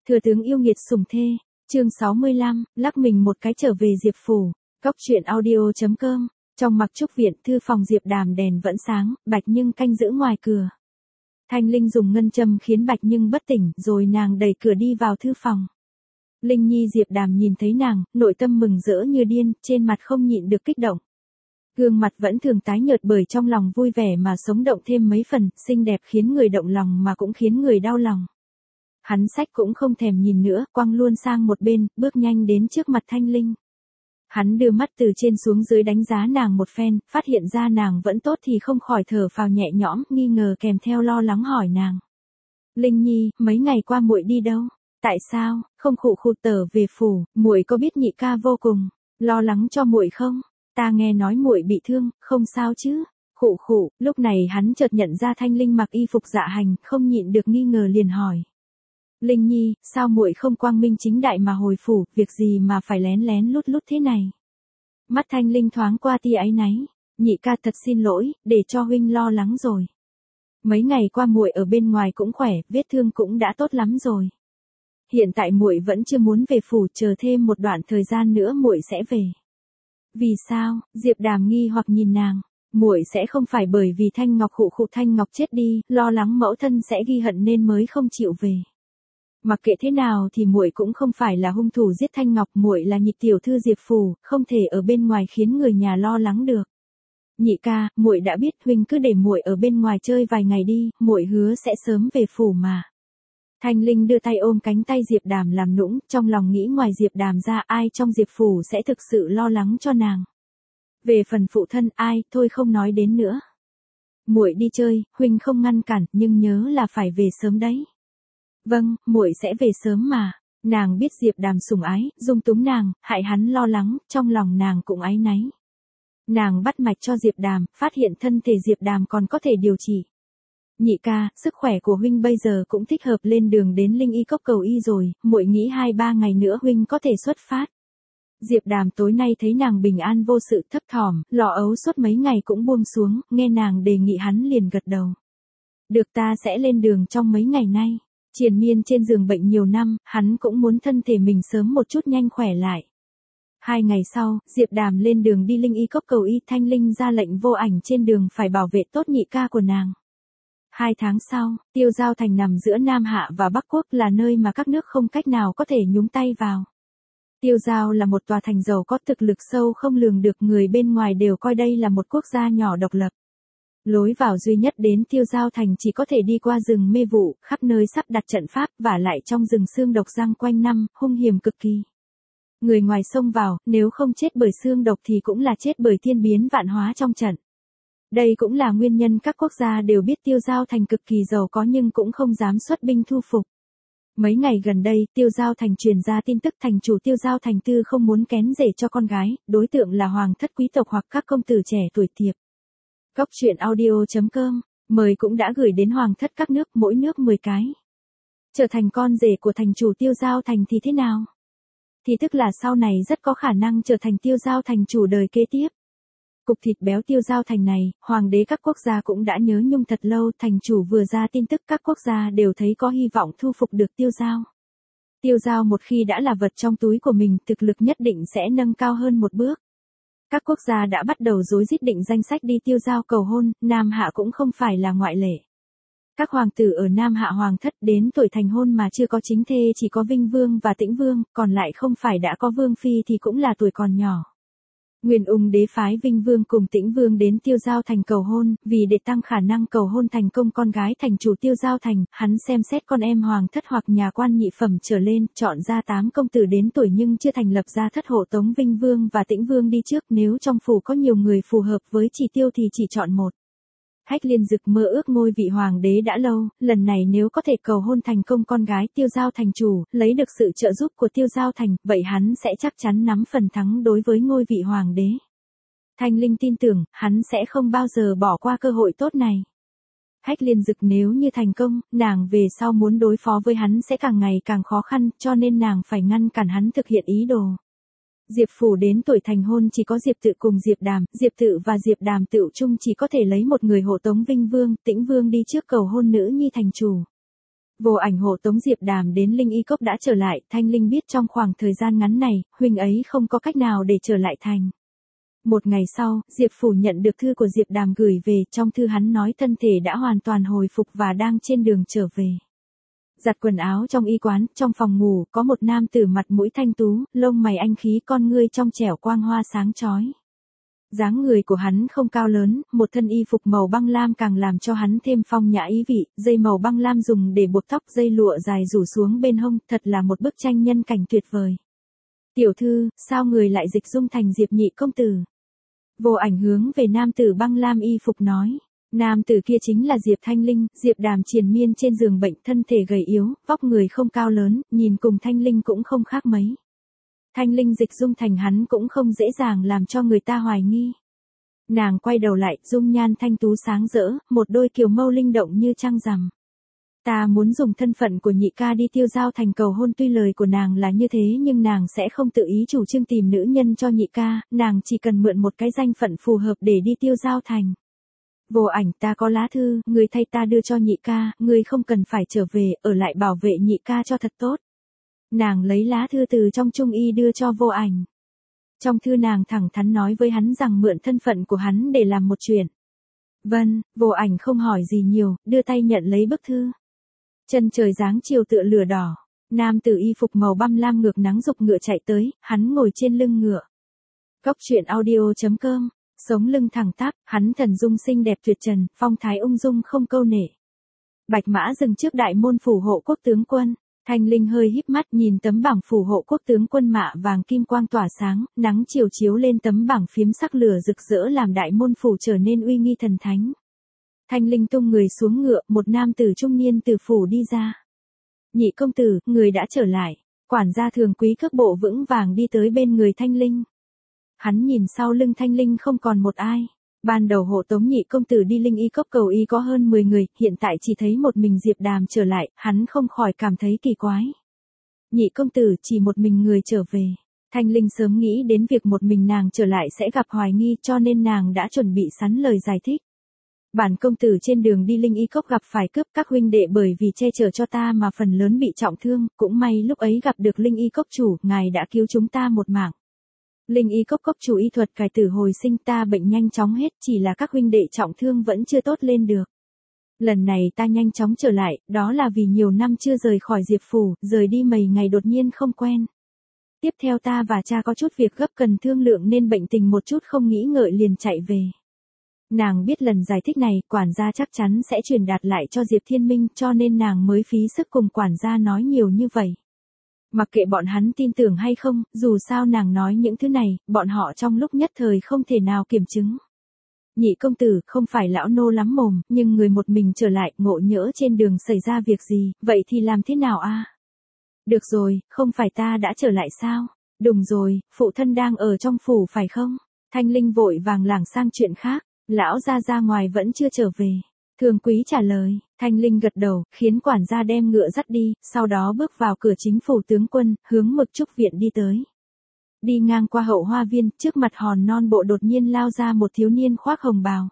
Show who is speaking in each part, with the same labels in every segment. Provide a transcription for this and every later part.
Speaker 1: Thừa tướng yêu nghiệt sủng thê, chương 65, lắc mình một cái trở về Diệp phủ. Cóc truyện audio.com. Trong mặc trúc viện, thư phòng Diệp Đàm đèn vẫn sáng, Bạch Nhưng canh giữ ngoài cửa. Thanh Linh dùng ngân châm khiến Bạch Nhưng bất tỉnh, rồi nàng đẩy cửa đi vào thư phòng. Linh Nhi Diệp Đàm nhìn thấy nàng, nội tâm mừng rỡ như điên, trên mặt không nhịn được kích động. Gương mặt vẫn thường tái nhợt bởi trong lòng vui vẻ mà sống động thêm mấy phần, xinh đẹp khiến người động lòng mà cũng khiến người đau lòng. Hắn sách cũng không thèm nhìn nữa, quăng luôn sang một bên, bước nhanh đến trước mặt Thanh Linh. Hắn đưa mắt từ trên xuống dưới đánh giá nàng một phen, phát hiện ra nàng vẫn tốt thì không khỏi thở phào nhẹ nhõm, nghi ngờ kèm theo lo lắng hỏi nàng. Linh Nhi, mấy ngày qua muội đi đâu? Tại sao, không khụ khụ tở về phủ, muội có biết nhị ca vô cùng lo lắng cho muội không? Ta nghe nói muội bị thương, không sao chứ? Khụ khụ, lúc này hắn chợt nhận ra Thanh Linh mặc y phục dạ hành, không nhịn được nghi ngờ liền hỏi. Linh Nhi, sao muội không quang minh chính đại mà hồi phủ, việc gì mà phải lén lén lút lút thế này? Mắt Thanh Linh thoáng qua tia áy náy, nhị ca thật xin lỗi, để cho huynh lo lắng rồi. Mấy ngày qua muội ở bên ngoài cũng khỏe, vết thương cũng đã tốt lắm rồi. Hiện tại muội vẫn chưa muốn về phủ, chờ thêm một đoạn thời gian nữa muội sẽ về. Vì sao? Diệp Đàm nghi hoặc nhìn nàng. Muội sẽ không phải bởi vì Thanh Ngọc khụ khụ Thanh Ngọc chết đi, lo lắng mẫu thân sẽ ghi hận nên mới không chịu về. Mặc kệ thế nào thì muội cũng không phải là hung thủ giết Thanh Ngọc, muội là nhị tiểu thư Diệp phủ, không thể ở bên ngoài khiến người nhà lo lắng được. Nhị ca, muội đã biết, huynh cứ để muội ở bên ngoài chơi vài ngày đi, muội hứa sẽ sớm về phủ mà. Thanh Linh đưa tay ôm cánh tay Diệp Đàm làm nũng, trong lòng nghĩ ngoài Diệp Đàm ra ai trong Diệp phủ sẽ thực sự lo lắng cho nàng. Về phần phụ thân ai, thôi không nói đến nữa. Muội đi chơi, huynh không ngăn cản, nhưng nhớ là phải về sớm đấy. Vâng, muội sẽ về sớm mà. Nàng biết Diệp Đàm sủng ái, dung túng nàng, hại hắn lo lắng, trong lòng nàng cũng áy náy. Nàng bắt mạch cho Diệp Đàm, phát hiện thân thể Diệp Đàm còn có thể điều trị. Nhị ca, sức khỏe của huynh bây giờ cũng thích hợp lên đường đến Linh Y cốc cầu y rồi, muội nghĩ 2-3 ngày nữa huynh có thể xuất phát. Diệp Đàm tối nay thấy nàng bình an vô sự, thấp thỏm, lo âu suốt mấy ngày cũng buông xuống, nghe nàng đề nghị hắn liền gật đầu. Được, ta sẽ lên đường trong mấy ngày nay. Triền miên trên giường bệnh nhiều năm, hắn cũng muốn thân thể mình sớm một chút nhanh khỏe lại. 2 ngày sau, Diệp Đàm lên đường đi Linh Y cốc cầu y, Thanh Linh ra lệnh vô ảnh trên đường phải bảo vệ tốt nhị ca của nàng. 2 tháng sau, Tiêu Giao Thành nằm giữa Nam Hạ và Bắc Quốc, là nơi mà các nước không cách nào có thể nhúng tay vào. Tiêu Giao là một tòa thành giàu có thực lực sâu không lường được, người bên ngoài đều coi đây là một quốc gia nhỏ độc lập. Lối vào duy nhất đến Tiêu Giao Thành chỉ có thể đi qua rừng mê vụ, khắp nơi sắp đặt trận pháp, và lại trong rừng xương độc giăng quanh năm, hung hiểm cực kỳ. Người ngoài xông vào, nếu không chết bởi xương độc thì cũng là chết bởi thiên biến vạn hóa trong trận. Đây cũng là nguyên nhân các quốc gia đều biết Tiêu Giao Thành cực kỳ giàu có nhưng cũng không dám xuất binh thu phục. Mấy ngày gần đây, Tiêu Giao Thành truyền ra tin tức thành chủ Tiêu Giao Thành Tư không muốn kén rể cho con gái, đối tượng là hoàng thất quý tộc hoặc các công tử trẻ tuổi tiệp. Cóc truyện audio.com, mời cũng đã gửi đến hoàng thất các nước, mỗi nước 10 cái. Trở thành con rể của thành chủ Tiêu Giao Thành thì thế nào? Thì tức là sau này rất có khả năng trở thành Tiêu Giao Thành chủ đời kế tiếp. Cục thịt béo Tiêu Giao Thành này, hoàng đế các quốc gia cũng đã nhớ nhung thật lâu, thành chủ vừa ra tin tức các quốc gia đều thấy có hy vọng thu phục được Tiêu Giao. Tiêu Giao một khi đã là vật trong túi của mình, thực lực nhất định sẽ nâng cao hơn một bước. Các quốc gia đã bắt đầu rối rít định danh sách đi Tiêu Giao cầu hôn, Nam Hạ cũng không phải là ngoại lệ. Các hoàng tử ở Nam Hạ hoàng thất đến tuổi thành hôn mà chưa có chính thê chỉ có Vinh Vương và Tĩnh Vương, còn lại không phải đã có Vương Phi thì cũng là tuổi còn nhỏ. Nguyên Ung đế phái Vinh Vương cùng Tĩnh Vương đến Tiêu Giao Thành cầu hôn, vì để tăng khả năng cầu hôn thành công con gái thành chủ Tiêu Giao Thành, hắn xem xét con em hoàng thất hoặc nhà quan nhị phẩm trở lên, chọn ra 8 công tử đến tuổi nhưng chưa thành lập gia thất hộ tống Vinh Vương và Tĩnh Vương đi trước, nếu trong phủ có nhiều người phù hợp với chỉ tiêu thì chỉ chọn một. Hách Liên Dực mơ ước ngôi vị hoàng đế đã lâu, lần này nếu có thể cầu hôn thành công con gái Tiêu Giao Thành chủ, lấy được sự trợ giúp của Tiêu Giao Thành, vậy hắn sẽ chắc chắn nắm phần thắng đối với ngôi vị hoàng đế. Thanh Linh tin tưởng, hắn sẽ không bao giờ bỏ qua cơ hội tốt này. Hách Liên Dực nếu như thành công, nàng về sau muốn đối phó với hắn sẽ càng ngày càng khó khăn, cho nên nàng phải ngăn cản hắn thực hiện ý đồ. Diệp phủ đến tuổi thành hôn chỉ có Diệp Tự cùng Diệp Đàm, Diệp Tự và Diệp Đàm tựu chung chỉ có thể lấy một người hộ tống Vinh Vương, Tĩnh Vương đi trước cầu hôn nữ nhi thành chủ. Vô Ảnh hộ tống Diệp Đàm đến Linh Y Cốc đã trở lại, Thanh Linh biết trong khoảng thời gian ngắn này, huynh ấy không có cách nào để trở lại thành. Một ngày sau, Diệp Phủ nhận được thư của Diệp Đàm gửi về, trong thư hắn nói thân thể đã hoàn toàn hồi phục và đang trên đường trở về. Giặt quần áo trong y quán, trong phòng ngủ, có một nam tử mặt mũi thanh tú, lông mày anh khí, con ngươi trong trẻo, quang hoa sáng chói. Dáng người của hắn không cao lớn, một thân y phục màu băng lam càng làm cho hắn thêm phong nhã ý vị, dây màu băng lam dùng để buộc tóc, dây lụa dài rủ xuống bên hông, thật là một bức tranh nhân cảnh tuyệt vời. Tiểu thư, sao người lại dịch dung thành Diệp nhị công tử? Vô Ảnh hướng về nam tử băng lam y phục nói. Nam tử kia chính là Diệp Thanh Linh. Diệp Đàm triền miên trên giường bệnh, thân thể gầy yếu, vóc người không cao lớn, nhìn cùng Thanh Linh cũng không khác mấy. Thanh Linh dịch dung thành hắn cũng không dễ dàng làm cho người ta hoài nghi. Nàng quay đầu lại, dung nhan thanh tú sáng rỡ, một đôi kiều mâu linh động như trăng rằm. Ta muốn dùng thân phận của nhị ca đi Tiêu Giao thành cầu hôn, tuy lời của nàng là như thế nhưng nàng sẽ không tự ý chủ trương tìm nữ nhân cho nhị ca, nàng chỉ cần mượn một cái danh phận phù hợp để đi Tiêu Giao thành. Vô Ảnh, ta có lá thư, người thay ta đưa cho nhị ca, người không cần phải trở về, ở lại bảo vệ nhị ca cho thật tốt. Nàng lấy lá thư từ trong trung y đưa cho Vô Ảnh. Trong thư nàng thẳng thắn nói với hắn rằng mượn thân phận của hắn để làm một chuyện. Vâng, Vô Ảnh không hỏi gì nhiều, đưa tay nhận lấy bức thư. Chân trời dáng chiều tựa lửa đỏ, nam tử y phục màu băm lam ngược nắng giục ngựa chạy tới, hắn ngồi trên lưng ngựa. Cốc truyện audio.com, sống lưng thẳng tắp, hắn thần dung xinh đẹp tuyệt trần, phong thái ung dung không câu nệ. Bạch mã dừng trước đại môn phủ hộ quốc tướng quân. Thanh Linh hơi híp mắt nhìn tấm bảng phù hộ quốc tướng quân mạ vàng kim quang tỏa sáng, nắng chiều chiếu lên tấm bảng phiếm sắc lửa rực rỡ làm đại môn phủ trở nên uy nghi thần thánh. Thanh Linh tung người xuống ngựa, một nam tử trung niên từ phủ đi ra. Nhị công tử, người đã trở lại. Quản gia Thường Quý cước bộ vững vàng đi tới bên người Thanh Linh. Hắn nhìn sau lưng Thanh Linh không còn một ai. Ban đầu hộ tống nhị công tử đi Linh Y Cốc cầu y có hơn 10 người, hiện tại chỉ thấy một mình Diệp Đàm trở lại, hắn không khỏi cảm thấy kỳ quái. Nhị công tử chỉ một mình người trở về. Thanh Linh sớm nghĩ đến việc một mình nàng trở lại sẽ gặp hoài nghi, cho nên nàng đã chuẩn bị sẵn lời giải thích. Bản công tử trên đường đi Linh Y Cốc gặp phải cướp, các huynh đệ bởi vì che chở cho ta mà phần lớn bị trọng thương, cũng may lúc ấy gặp được Linh Y Cốc chủ, ngài đã cứu chúng ta một mạng. Linh Y Cốc chủ y thuật cải tử hồi sinh, ta bệnh nhanh chóng hết, chỉ là các huynh đệ trọng thương vẫn chưa tốt lên được. Lần này ta nhanh chóng trở lại, đó là vì nhiều năm chưa rời khỏi Diệp Phủ, rời đi mấy ngày đột nhiên không quen. Tiếp theo ta và cha có chút việc gấp cần thương lượng nên bệnh tình một chút không nghĩ ngợi liền chạy về. Nàng biết lần giải thích này, quản gia chắc chắn sẽ truyền đạt lại cho Diệp Thiên Minh, cho nên nàng mới phí sức cùng quản gia nói nhiều như vậy. Mặc kệ bọn hắn tin tưởng hay không, dù sao nàng nói những thứ này, bọn họ trong lúc nhất thời không thể nào kiểm chứng. Nhị công tử, không phải lão nô lắm mồm, nhưng người một mình trở lại, ngộ nhỡ trên đường xảy ra việc gì, vậy thì làm thế nào a? Được rồi, không phải ta đã trở lại sao? Đúng rồi, phụ thân đang ở trong phủ phải không? Thanh Linh vội vàng lảng sang chuyện khác, lão ra ngoài vẫn chưa trở về. Thường Quý trả lời, Thanh Linh gật đầu, khiến quản gia đem ngựa dắt đi, sau đó bước vào cửa chính phủ tướng quân, hướng Mực Trúc viện đi tới. Đi ngang qua hậu hoa viên, trước mặt hòn non bộ đột nhiên lao ra một thiếu niên khoác hồng bào.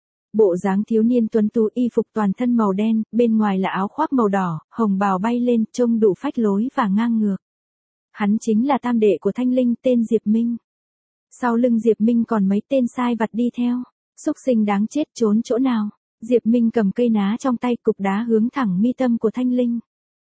Speaker 1: Bộ dáng thiếu niên tuấn tú, y phục toàn thân màu đen, bên ngoài là áo khoác màu đỏ, hồng bào bay lên, trông đủ phách lối và ngang ngược. Hắn chính là tam đệ của Thanh Linh, tên Diệp Minh. Sau lưng Diệp Minh còn mấy tên sai vặt đi theo. Súc sinh đáng chết, trốn chỗ nào? Diệp Minh cầm cây ná trong tay, cục đá hướng thẳng mi tâm của Thanh Linh.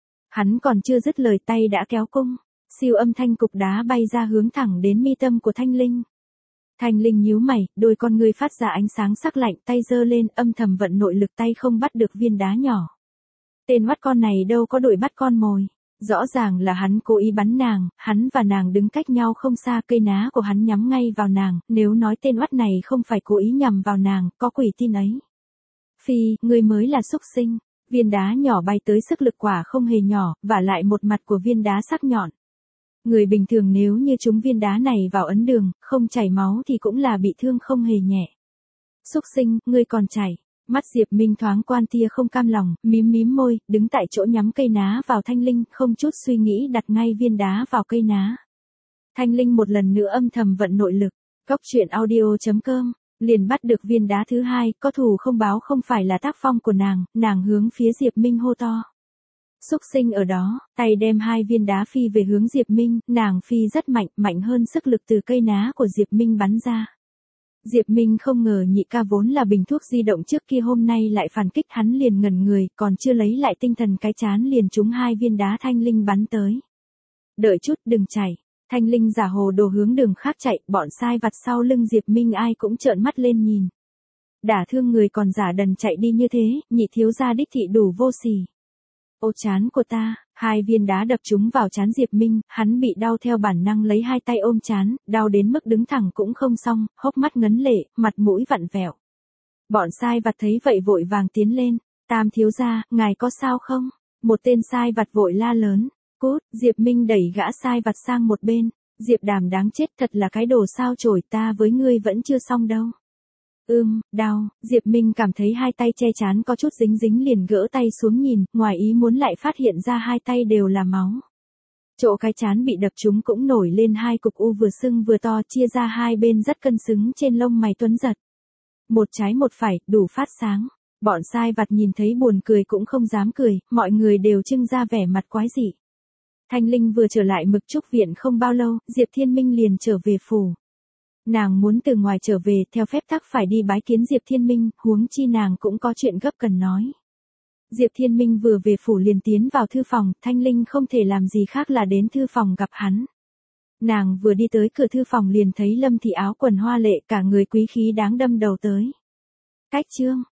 Speaker 1: Hắn còn chưa dứt lời, tay đã kéo cung, siêu âm thanh cục đá bay ra hướng thẳng đến mi tâm của Thanh Linh. Thanh Linh nhíu mày, đôi con ngươi phát ra ánh sáng sắc lạnh, tay giơ lên, âm thầm vận nội lực, tay không bắt được viên đá nhỏ. Tên oắt con này đâu có đuổi bắt con mồi. Rõ ràng là hắn cố ý bắn nàng, hắn và nàng đứng cách nhau không xa, cây ná của hắn nhắm ngay vào nàng, nếu nói tên oắt này không phải cố ý nhằm vào nàng, có quỷ tin ấy. Phi, ngươi mới là súc sinh. Viên đá nhỏ bay tới, sức lực quả không hề nhỏ, và lại một mặt của viên đá sắc nhọn. Người bình thường nếu như trúng viên đá này vào ấn đường, không chảy máu thì cũng là bị thương không hề nhẹ. Súc sinh, ngươi còn chảy. Mắt Diệp Minh thoáng quan tia không cam lòng, mím môi, đứng tại chỗ nhắm cây ná vào Thanh Linh, không chút suy nghĩ đặt ngay viên đá vào cây ná. Thanh Linh một lần nữa âm thầm vận nội lực, cốc truyện audio.com, liền bắt được viên đá thứ hai, có thù không báo không phải là tác phong của nàng hướng phía Diệp Minh hô to. Xúc sinh ở đó, tay đem 2 viên đá phi về hướng Diệp Minh, nàng phi rất mạnh, mạnh hơn sức lực từ cây ná của Diệp Minh bắn ra. Diệp Minh không ngờ nhị ca vốn là bình thuốc di động trước kia hôm nay lại phản kích, hắn liền ngẩn người, còn chưa lấy lại tinh thần cái chán liền trúng 2 viên đá thanh linh bắn tới. Đợi chút, đừng chạy. Thanh linh giả hồ đồ hướng đường khác chạy, bọn sai vặt sau lưng Diệp Minh ai cũng trợn mắt lên nhìn. Đả thương người còn giả đần chạy đi như thế, nhị thiếu gia đích thị đủ vô sỉ. Ô trán của ta, 2 viên đá đập trúng vào trán Diệp Minh, hắn bị đau theo bản năng lấy 2 tay ôm trán, đau đến mức đứng thẳng cũng không xong, hốc mắt ngấn lệ, mặt mũi vặn vẹo. Bọn sai vặt thấy vậy vội vàng tiến lên, Tam thiếu gia, ngài có sao không? Một tên sai vặt vội la lớn, cút, Diệp Minh đẩy gã sai vặt sang một bên, Diệp Đàm đáng chết, thật là cái đồ sao chổi, ta với ngươi vẫn chưa xong đâu. Đau, Diệp Minh cảm thấy 2 tay che chán có chút dính dính liền gỡ tay xuống nhìn, ngoài ý muốn lại phát hiện ra 2 tay đều là máu. Chỗ cái chán bị đập trúng cũng nổi lên 2 cục u vừa sưng vừa to, chia ra 2 bên rất cân xứng trên lông mày tuấn giật. Một trái một phải, đủ phát sáng. Bọn sai vặt nhìn thấy buồn cười cũng không dám cười, mọi người đều trưng ra vẻ mặt quái dị. Thanh Linh vừa trở lại Mực Trúc viện không bao lâu, Diệp Thiên Minh liền trở về phủ. Nàng muốn từ ngoài trở về, theo phép tắc phải đi bái kiến Diệp Thiên Minh, huống chi nàng cũng có chuyện gấp cần nói. Diệp Thiên Minh vừa về phủ liền tiến vào thư phòng, Thanh Linh không thể làm gì khác là đến thư phòng gặp hắn. Nàng vừa đi tới cửa thư phòng liền thấy Lâm Thị áo quần hoa lệ, cả người quý khí đáng đâm đầu tới. Cách chương,